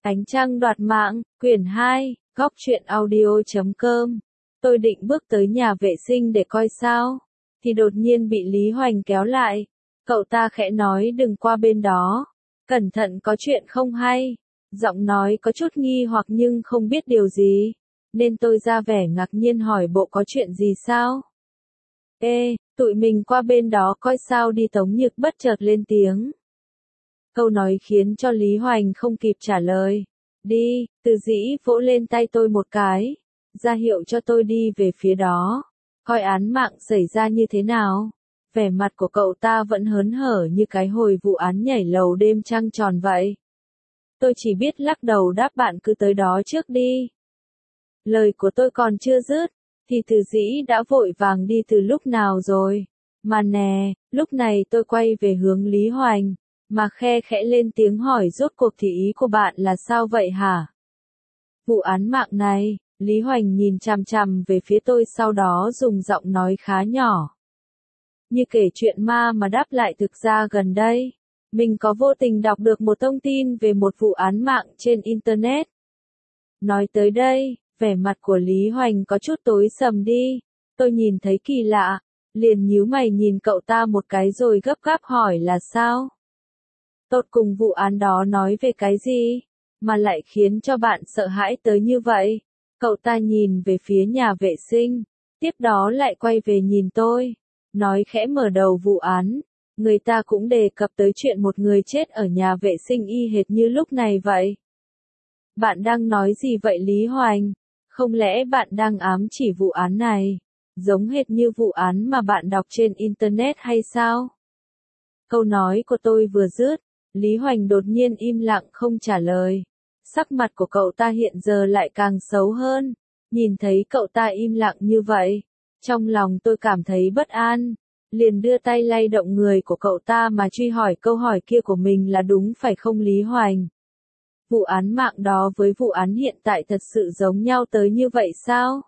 Ánh trăng đoạt mạng, quyển 2, góc truyện audio.com. Tôi định bước tới nhà vệ sinh để coi sao, thì đột nhiên bị Lý Hoành kéo lại. Cậu ta khẽ nói đừng qua bên đó, cẩn thận có chuyện không hay. Giọng nói có chút nghi hoặc nhưng không biết điều gì, nên tôi ra vẻ ngạc nhiên hỏi bộ có chuyện gì sao? Ê, tụi mình qua bên đó coi sao đi, Tống Nhược bất chợt lên tiếng. Câu nói khiến cho Lý Hoành không kịp trả lời. Đi, Từ Dĩ vỗ lên tay tôi một cái, ra hiệu cho tôi đi về phía đó, coi án mạng xảy ra như thế nào. Vẻ mặt của cậu ta vẫn hớn hở như cái hồi vụ án nhảy lầu đêm trăng tròn vậy. Tôi chỉ biết lắc đầu đáp bạn cứ tới đó trước đi. Lời của tôi còn chưa dứt, thì Từ Dĩ đã vội vàng đi từ lúc nào rồi. Mà nè, lúc này tôi quay về hướng Lý Hoành, mà khe khẽ lên tiếng hỏi rốt cuộc thì ý của bạn là sao vậy hả? Vụ án mạng này, Lý Hoành nhìn chằm chằm về phía tôi sau đó dùng giọng nói khá nhỏ, như kể chuyện ma mà đáp lại thực ra gần đây, mình có vô tình đọc được một thông tin về một vụ án mạng trên Internet. Nói tới đây, vẻ mặt của Lý Hoành có chút tối sầm đi, tôi nhìn thấy kỳ lạ, liền nhíu mày nhìn cậu ta một cái rồi gấp gáp hỏi là sao? Tột cùng vụ án đó nói về cái gì, mà lại khiến cho bạn sợ hãi tới như vậy? Cậu ta nhìn về phía nhà vệ sinh, tiếp đó lại quay về nhìn tôi, nói khẽ mở đầu vụ án, người ta cũng đề cập tới chuyện một người chết ở nhà vệ sinh y hệt như lúc này vậy. Bạn đang nói gì vậy Lý Hoành? Không lẽ bạn đang ám chỉ vụ án này giống hệt như vụ án mà bạn đọc trên Internet hay sao? Câu nói của tôi vừa dứt, Lý Hoành đột nhiên im lặng không trả lời. Sắc mặt của cậu ta hiện giờ lại càng xấu hơn. Nhìn thấy cậu ta im lặng như vậy, trong lòng tôi cảm thấy bất an, liền đưa tay lay động người của cậu ta mà truy hỏi câu hỏi kia của mình là đúng phải không Lý Hoành? Vụ án mạng đó với vụ án hiện tại thật sự giống nhau tới như vậy sao?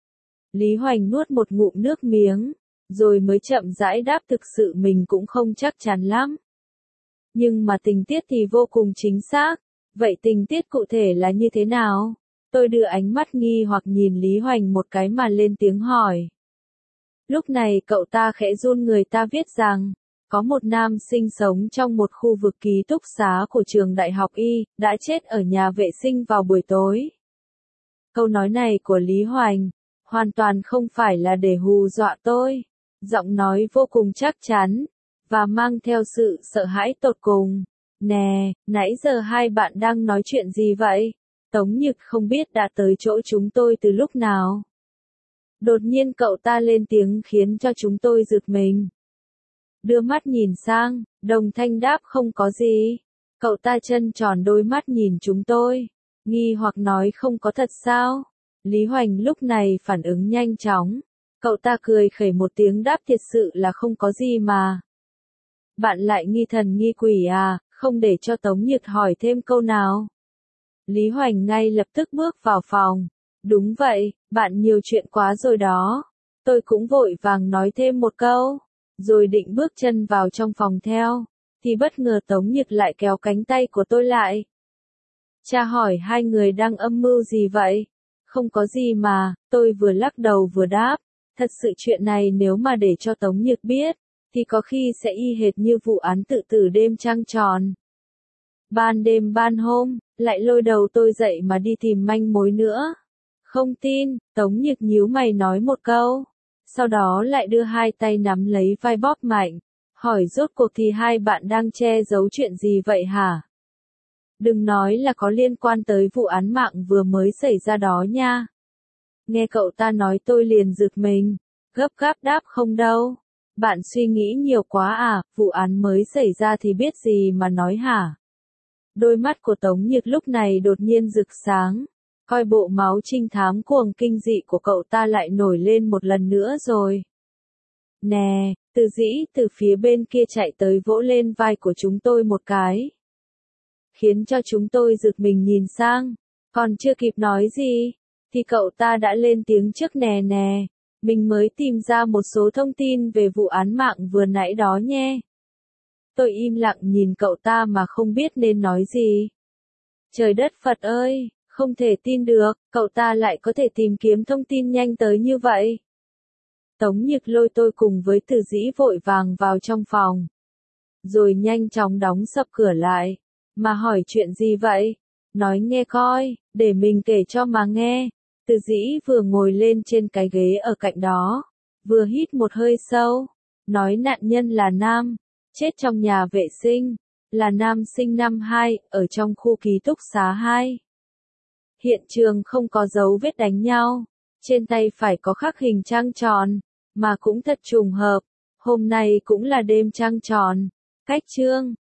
Lý Hoành nuốt một ngụm nước miếng, rồi mới chậm rãi đáp thực sự mình cũng không chắc chắn lắm. Nhưng mà tình tiết thì vô cùng chính xác, vậy tình tiết cụ thể là như thế nào? Tôi đưa ánh mắt nghi hoặc nhìn Lý Hoành một cái mà lên tiếng hỏi. Lúc này cậu ta khẽ run người ta viết rằng, có một nam sinh sống trong một khu vực ký túc xá của trường đại học Y, đã chết ở nhà vệ sinh vào buổi tối. Câu nói này của Lý Hoành, hoàn toàn không phải là để hù dọa tôi. Giọng nói vô cùng chắc chắn, và mang theo sự sợ hãi tột cùng. Nè, nãy giờ hai bạn đang nói chuyện gì vậy? Tống Nhược không biết đã tới chỗ chúng tôi từ lúc nào. Đột nhiên cậu ta lên tiếng khiến cho chúng tôi giật mình. Đưa mắt nhìn sang, đồng thanh đáp không có gì. Cậu ta trân tròn đôi mắt nhìn chúng tôi, nghi hoặc nói không có thật sao? Lý Hoành lúc này phản ứng nhanh chóng. Cậu ta cười khẩy một tiếng đáp thiệt sự là không có gì mà. Bạn lại nghi thần nghi quỷ à, không để cho Tống Nhược hỏi thêm câu nào. Lý Hoành ngay lập tức bước vào phòng. Đúng vậy, bạn nhiều chuyện quá rồi đó. Tôi cũng vội vàng nói thêm một câu, rồi định bước chân vào trong phòng theo, thì bất ngờ Tống Nhược lại kéo cánh tay của tôi lại. Cha hỏi hai người đang âm mưu gì vậy? Không có gì mà, tôi vừa lắc đầu vừa đáp. Thật sự chuyện này nếu mà để cho Tống Nhược biết, thì có khi sẽ y hệt như vụ án tự tử đêm trăng tròn. Ban đêm ban hôm, lại lôi đầu tôi dậy mà đi tìm manh mối nữa. Không tin, Tống Nhược nhíu mày nói một câu, sau đó lại đưa hai tay nắm lấy vai bóp mạnh, hỏi rốt cuộc thì hai bạn đang che giấu chuyện gì vậy hả? Đừng nói là có liên quan tới vụ án mạng vừa mới xảy ra đó nha. Nghe cậu ta nói tôi liền giật mình, gấp gáp đáp không đâu. Bạn suy nghĩ nhiều quá à, vụ án mới xảy ra thì biết gì mà nói hả? Đôi mắt của Tống Nhược lúc này đột nhiên rực sáng, coi bộ máu trinh thám cuồng kinh dị của cậu ta lại nổi lên một lần nữa rồi. Nè, Từ Dĩ từ phía bên kia chạy tới vỗ lên vai của chúng tôi một cái, khiến cho chúng tôi giật mình nhìn sang, còn chưa kịp nói gì, thì cậu ta đã lên tiếng trước nè nè, mình mới tìm ra một số thông tin về vụ án mạng vừa nãy đó nhé. Tôi im lặng nhìn cậu ta mà không biết nên nói gì. Trời đất Phật ơi, không thể tin được, cậu ta lại có thể tìm kiếm thông tin nhanh tới như vậy. Tống Nhược Lôi tôi cùng với Từ Dĩ vội vàng vào trong phòng. Rồi nhanh chóng đóng sập cửa lại. Mà hỏi chuyện gì vậy? Nói nghe coi, để mình kể cho mà nghe. Từ Dĩ vừa ngồi lên trên cái ghế ở cạnh đó, vừa hít một hơi sâu. Nói nạn nhân là nam, chết trong nhà vệ sinh, là nam sinh năm 2, ở trong khu ký túc xá 2. Hiện trường không có dấu vết đánh nhau, trên tay phải có khắc hình trăng tròn, mà cũng thật trùng hợp, hôm nay cũng là đêm trăng tròn. Cách chương